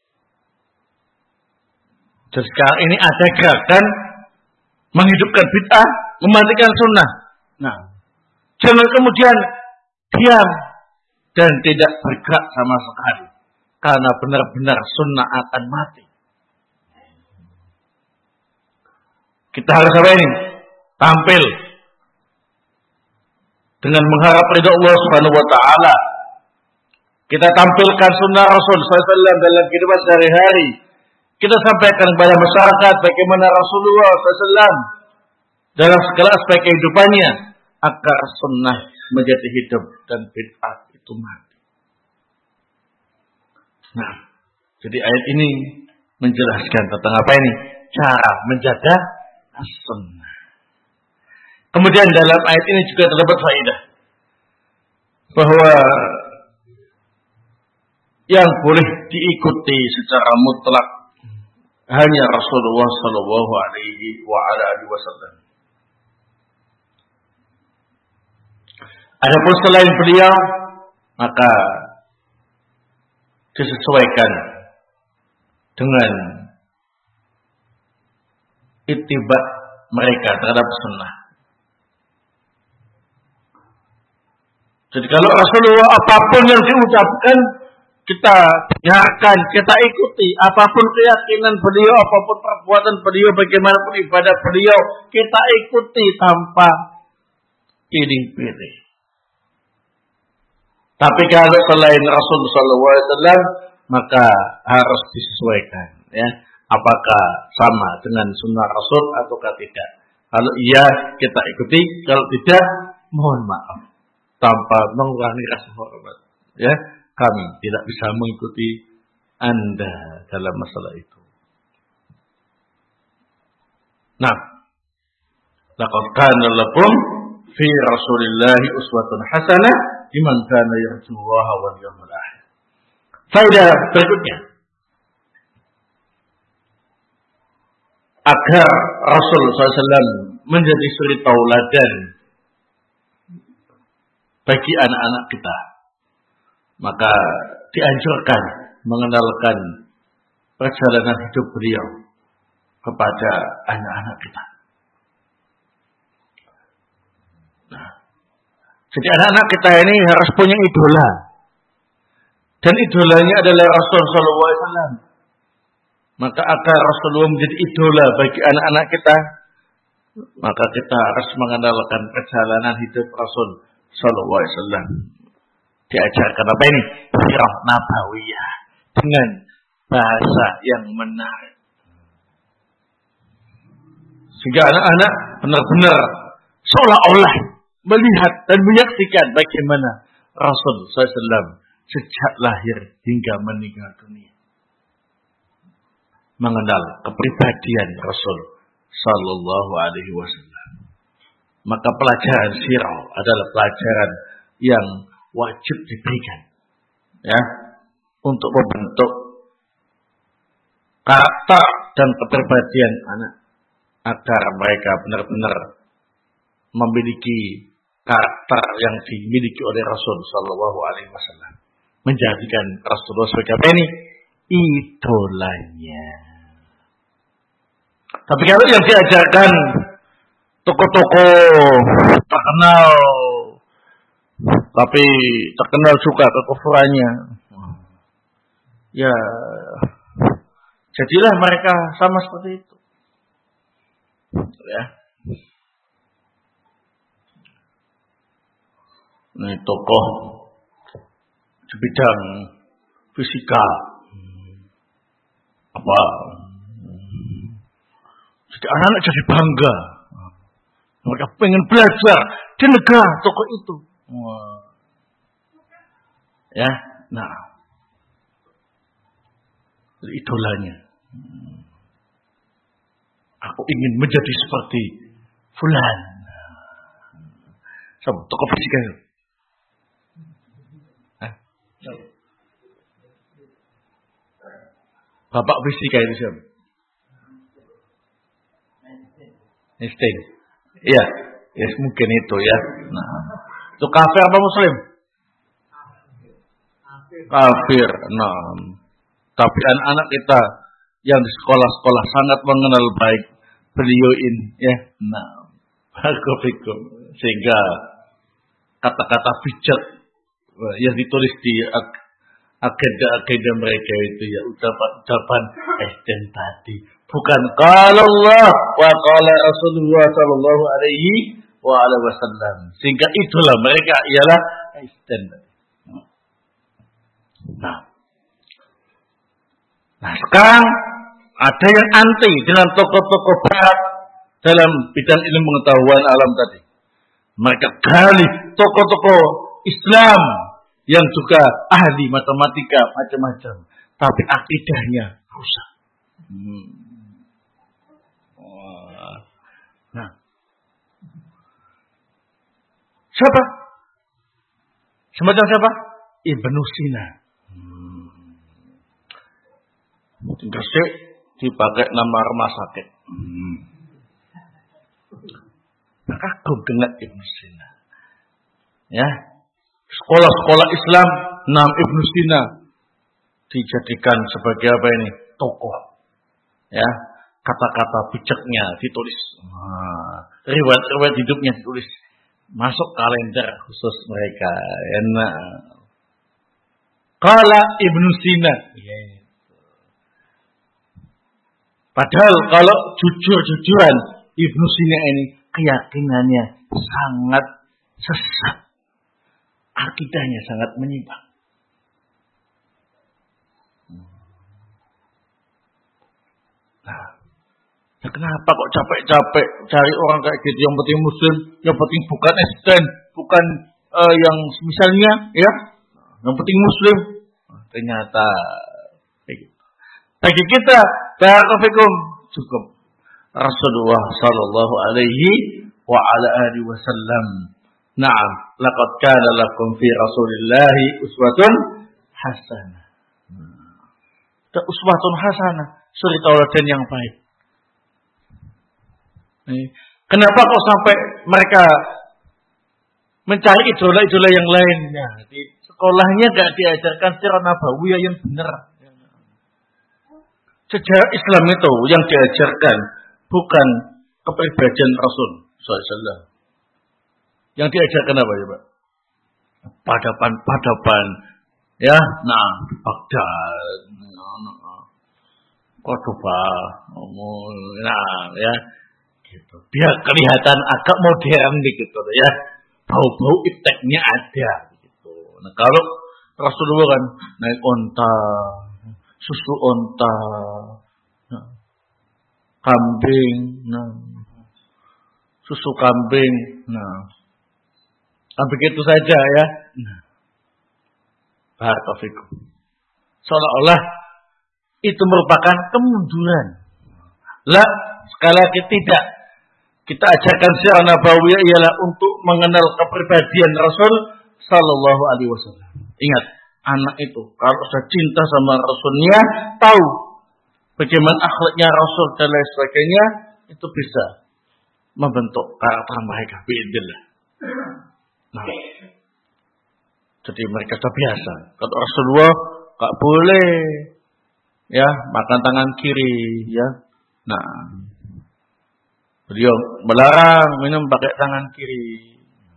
Jadi sekarang ini ada gerakan menghidupkan bid'ah, mematikan sunnah. Nah, jangan kemudian diam dan tidak bergerak sama sekali, karena benar-benar sunnah akan mati. Kita harus apa ini? Tampil dengan mengharap ridha Allah Subhanahu wa taala. Kita tampilkan sunnah Rasul sallallahu alaihi wasallam dalam kehidupan sehari-hari. Kita sampaikan kepada masyarakat bagaimana Rasulullah sallallahu alaihi wasallam dalam segala aspek kehidupannya, agar sunnah menjadi hidup dan bid'ah itu mati. Nah, jadi ayat ini menjelaskan tentang apa ini? Cara menjaga as-sunnah. Kemudian dalam ayat ini juga terdapat faedah bahwa yang boleh diikuti secara mutlak hanya Rasulullah sallallahu alaihi wa ala alihi wasallam. Adapun selain beliau, maka disesuaikan dengan ittiba mereka terhadap sunnah. Jadi kalau Rasulullah apapun yang diucapkan, kita dengarkan, kita ikuti. Apapun keyakinan beliau, apapun perbuatan beliau, bagaimanapun ibadah beliau, kita ikuti tanpa pilih-pilih. Tapi kalau selain Rasulullah sallallahu alaihi wasallam, maka harus disesuaikan, ya. Apakah sama dengan sunnah Rasul ataukah tidak? Kalau iya, kita ikuti. Kalau tidak, mohon maaf, tanpa mengurangi rasa hormat, ya, kami tidak bisa mengikuti Anda dalam masalah itu. Nah, laqad kana lakum fi Rasulillahi uswatun hasanah liman kana yarjullaha wal yawmal akhir. Faedah berikutnya, agar Rasul sallallahu alaihi wasallam menjadi suri tauladan bagi anak-anak kita, maka dianjurkan mengenalkan perjalanan hidup beliau kepada anak-anak kita. Nah, jadi anak-anak kita ini harus punya idola, dan idolanya adalah Rasul sallallahu alaihi wasallam. Maka agar Rasulullah menjadi idola bagi anak-anak kita, maka kita harus mengenalkan perjalanan hidup Rasul sallallahu alaihi wasallam. Diajarkan apa ini? Sirah nabawiyah dengan bahasa yang menarik, sehingga anak-anak benar-benar seolah-olah melihat dan menyaksikan bagaimana Rasul sallallahu alaihi wasallam sejak lahir hingga meninggal dunia mengenal kepribadian Rasul sallallahu alaihi wasallam. Maka pelajaran sirah adalah pelajaran yang wajib diberikan, ya, untuk membentuk karakter dan kepribadian anak, agar mereka benar-benar memiliki karakter yang dimiliki oleh Rasul sallallahu alaihi wasallam, menjadikan Rasulullah sebagai apa ini? Idolanya. Tapi kalau yang diajarkan tokoh-tokoh terkenal, tapi terkenal juga kekufurannya, ya jadilah mereka sama seperti itu, ya. Ini tokoh di bidang fisika, apa? Jadi anak-anak jadi bangga. Mereka pengen belajar di negara tokoh itu. Wah. Ya, nah, idolanya. Aku ingin menjadi seperti fulan. Sama tokoh fisika itu. Bapak fisika itu siapa? Einstein. Iya, ya yes, mungkin itu ya. Nah, itu kafir apa muslim? Kafir. Nah, tapi anak-anak kita yang di sekolah-sekolah sangat mengenal baik beliau ini, ya. Nah, bagus sehingga kata-kata bijak yang ditulis di agenda-agenda mereka itu ya ucapan-ucapan Einstein tadi. Bukan qala Allah wa qala Rasulullah sallallahu alaihi wa ala wasallam. Sehingga itulah mereka ialah Einstein. Nah. Nah, sekarang ada yang anti dengan tokoh-tokoh barat dalam bidang ilmu pengetahuan alam tadi. Mereka gali tokoh-tokoh Islam yang juga ahli matematika macam-macam, tapi akidahnya rusak. Hmm. Nah, siapa? Semacam siapa? Ibnu Sina. Hmm. Gresik dipakai nama rumah sakit. Hmm. Kagum dengan Ibnu Sina. Ya, sekolah-sekolah Islam, enam Ibnu Sina dijadikan sebagai apa ini? Tokoh. Ya. Kata-kata bijaknya ditulis, nah, riwayat-riwayat hidupnya ditulis, masuk kalender khusus mereka. Enak. Qala Ibnu Sina. Padahal kalau jujur-jujuran Ibnu Sina ini keyakinannya sangat sesat, akidahnya sangat menyimpang. Nah, ya kenapa kok capek-capek cari orang kayak gitu? Yang penting muslim, yang penting bukan Einstein, bukan uh, yang misalnya, ya, yang penting muslim. Nah, ternyata bagi kita, barakallahu cukup Rasulullah sallallahu alaihi wa ala alihi wasallam. Naam, laqad kana lakum fi Rasulillahi uswatun hasanah. Nah, uswatun hasanah, suri tauladan yang baik. Kenapa kok sampai mereka mencari idola-idola yang lainnya? Di sekolahnya enggak diajarkan sirah nabawiyah yang benar. Sejarah Islam itu yang diajarkan bukan kepribadian Rasul sallallahu alaihi wasallam. Yang diajarkan apa ya, Pak? Padapan-padapan, ya, nah, Baghdad, Cordoba, nah, ya, gitu. Biar kelihatan agak modern gitu, ya. Bau-bau ipteknya ada, gitu. Nah, kalau Rasulullah kan naik onta, susu onta, nah, kambing, nah, susu kambing, nah. Nah, begitu saja ya. Nah. Barakallahu. Seolah-olah itu merupakan kemunduran. Lah, sekali lagi tidak. Kita ajarkan sirah nabawiyah ialah untuk mengenal kepribadian Rasul sallallahu alaihi wasallam. Ingat, anak itu kalau sudah cinta sama Rasulnya, tahu bagaimana akhlaknya Rasul dan lain sebagainya, itu bisa membentuk karakter mereka biidznillah. Nah, jadi mereka sudah biasa. Kalau Rasulullah gak boleh ya makan tangan kiri, ya. Nah, beliau melarang minum pakai tangan kiri.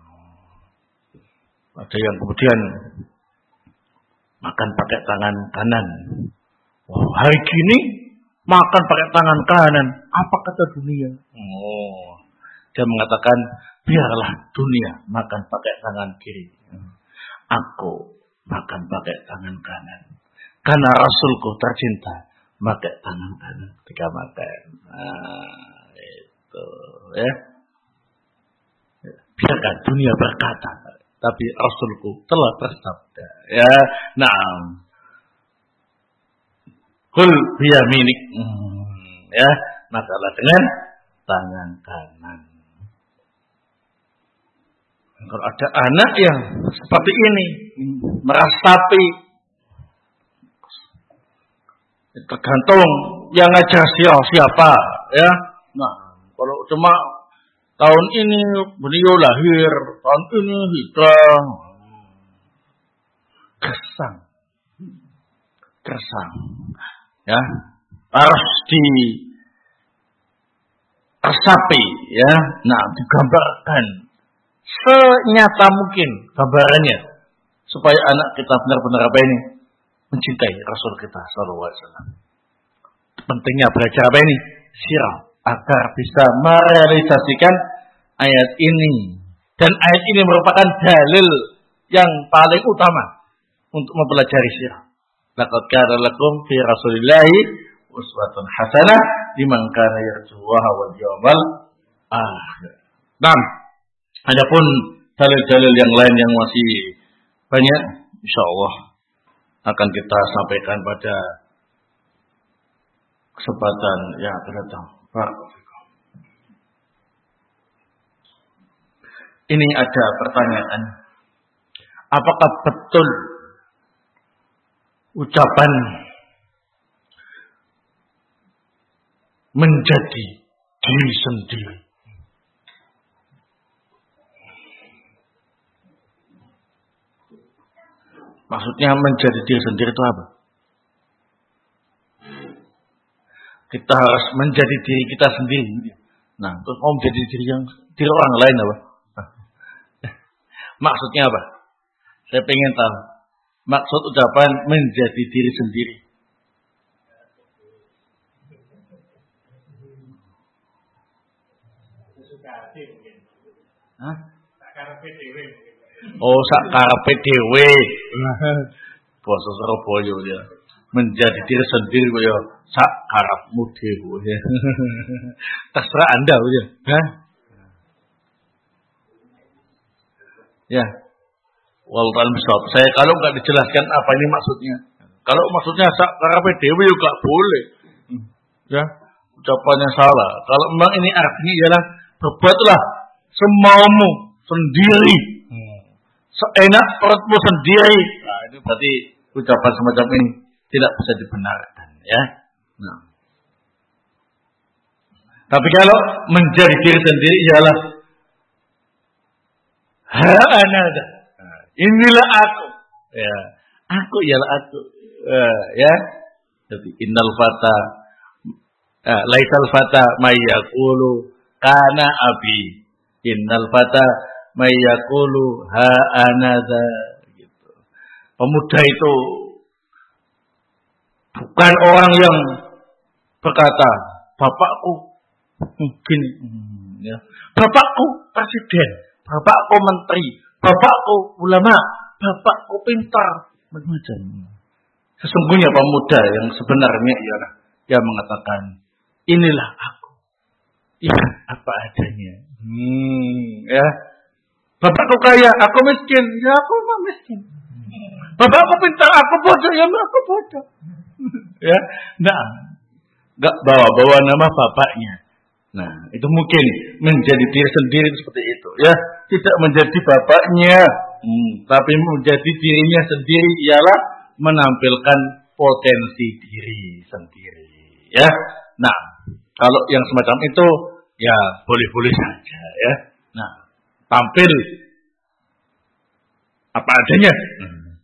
Ada yang kemudian makan pakai tangan kanan. Oh, hari gini makan pakai tangan kanan. Apa kata dunia? Oh, dia mengatakan biarlah dunia makan pakai tangan kiri. Aku makan pakai tangan kanan. Karena Rasulku tercinta pakai tangan kanan ketika makan. Nah, itu ya. biarkan dunia berkata, tapi Rasulku telah bersabda. Ya, na'am. Kul biyaminik. Hmm, ya, makalah dengan tangan kanan. Kalau ada anak yang seperti ini, merasapi, tergantung yang ngajar siapa, ya. Nah, kalau cuma tahun ini beliau lahir, tahun ini hijrah, gersang, gersang, ya, harus di resapi, ya. Nah, digambarkan senyata mungkin gambarannya supaya anak kita benar-benar apa ini mencintai Rasul kita sallallahu alaihi wasallam. Pentingnya belajar apa ini? Sirah, agar bisa merealisasikan ayat ini. Dan ayat ini merupakan dalil yang paling utama untuk mempelajari sirah. Laqad kana lakum fi Rasulillahi uswatun hasanah liman kana yarjullaha wal yawmal akhir. Dan adapun dalil-dalil yang lain yang masih banyak, insyaallah akan kita sampaikan pada kesempatan yang akan datang. Ini ada pertanyaan. Apakah betul ucapan menjadi diri sendiri? Maksudnya menjadi diri sendiri itu apa? Kita harus menjadi diri kita sendiri. Nah, terus mau menjadi diri yang diri orang lain apa? Maksudnya apa? Saya pengen tahu. Maksud ucapan menjadi diri sendiri. Hah? Oh, sakarepe dhewe. Basa Surabaya ya. Menjadi diri sendiri kaya sakarepmu dhewe. Terserah Anda ya. Hah? Ya. Wallahu a'lam. Saya kalau enggak dijelaskan apa ini maksudnya. Kalau maksudnya sakarepe dhewe ya enggak boleh. Ya, ucapannya salah. Kalau memang ini artinya ialah berbuatlah semaumu sendiri. Seenak perutmu sendiri. Nah, itu berarti ucapan semacam ini tidak bisa dibenarkan, ya. Nah. Tapi kalau menjadi diri sendiri ialah ha anada. Nah, inilah aku. Ya, aku ialah aku. Uh, ya. Jadi innal fata uh, laisal fata may yaqulu kana abi. Innal fata mayyaqulu ha anadza gitu. Pemuda itu bukan orang yang berkata bapakku mungkin ya. Bapakku presiden, bapakku menteri, bapakku ulama, bapakku pintar, macam-macam. Sesungguhnya pemuda yang sebenarnya ialah dia mengatakan inilah aku. Ya, apa adanya. Hmm, ya. Bapakku kaya, aku miskin. Ya aku mah miskin. Bapakku pintar, aku bodoh. Ya aku bodoh. Ya, nah, nggak bawa-bawa nama bapaknya. Nah, itu mungkin menjadi diri sendiri seperti itu. Ya, tidak menjadi bapaknya, hmm, tapi menjadi dirinya sendiri ialah menampilkan potensi diri sendiri. Ya, nah, kalau yang semacam itu, ya boleh-boleh saja. Ya, nah. Tampil apa adanya, hmm.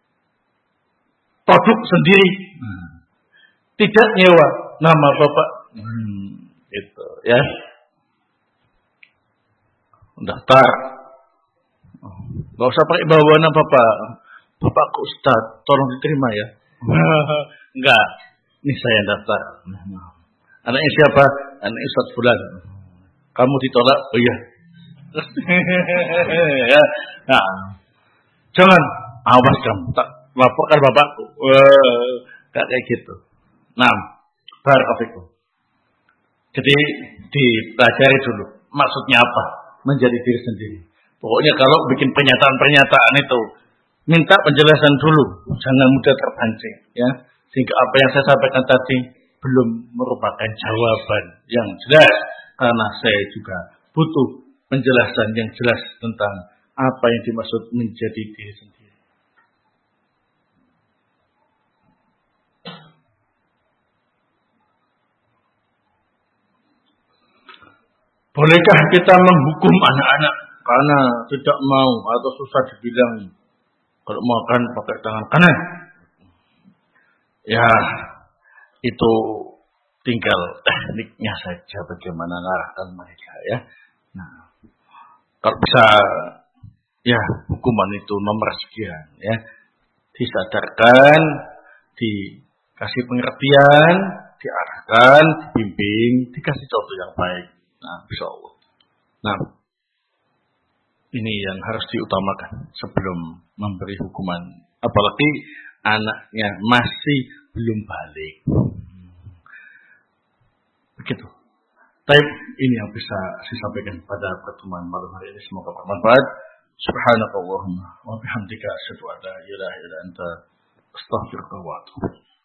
produk sendiri, hmm. tidak nyewa nama bapak, hmm. itu ya, daftar, nggak usah pakai bawa nama bapak, bapakku Ustaz, tolong diterima ya, enggak, ini saya daftar, anaknya siapa, anaknya Ustaz Fulan, kamu ditolak, oh iya. Ya, nah, jangan awas kamu tak laporkan bapakku. Wah, kayak gitu. Nah, barakallahu. Jadi dipelajari dulu maksudnya apa menjadi diri sendiri. Pokoknya kalau bikin pernyataan-pernyataan itu, minta penjelasan dulu, jangan mudah terpancing, ya. Sehingga apa yang saya sampaikan tadi belum merupakan jawaban yang jelas, karena saya juga butuh penjelasan yang jelas tentang apa yang dimaksud menjadi diri sendiri. Bolehkah kita menghukum anak-anak karena tidak mau atau susah dibilang kalau makan pakai tangan kanan? Ya, itu tinggal tekniknya saja bagaimana mengarahkan mereka, ya. Nah, kalau bisa, ya hukuman itu nomor sekian, ya. Disadarkan, dikasih pengertian, diarahkan, dibimbing, dikasih contoh yang baik. Nah, insya Allah. Nah, ini yang harus diutamakan sebelum memberi hukuman. Apalagi anaknya masih belum balik. Begitu. Tapi ini yang bisa saya sampaikan pada pertemuan malam hari ini. Semoga bermanfaat. Subhanakallahumma wa bihamdika asyhadu an la ilaha illa anta astaghfiruka wa atubu ilaik.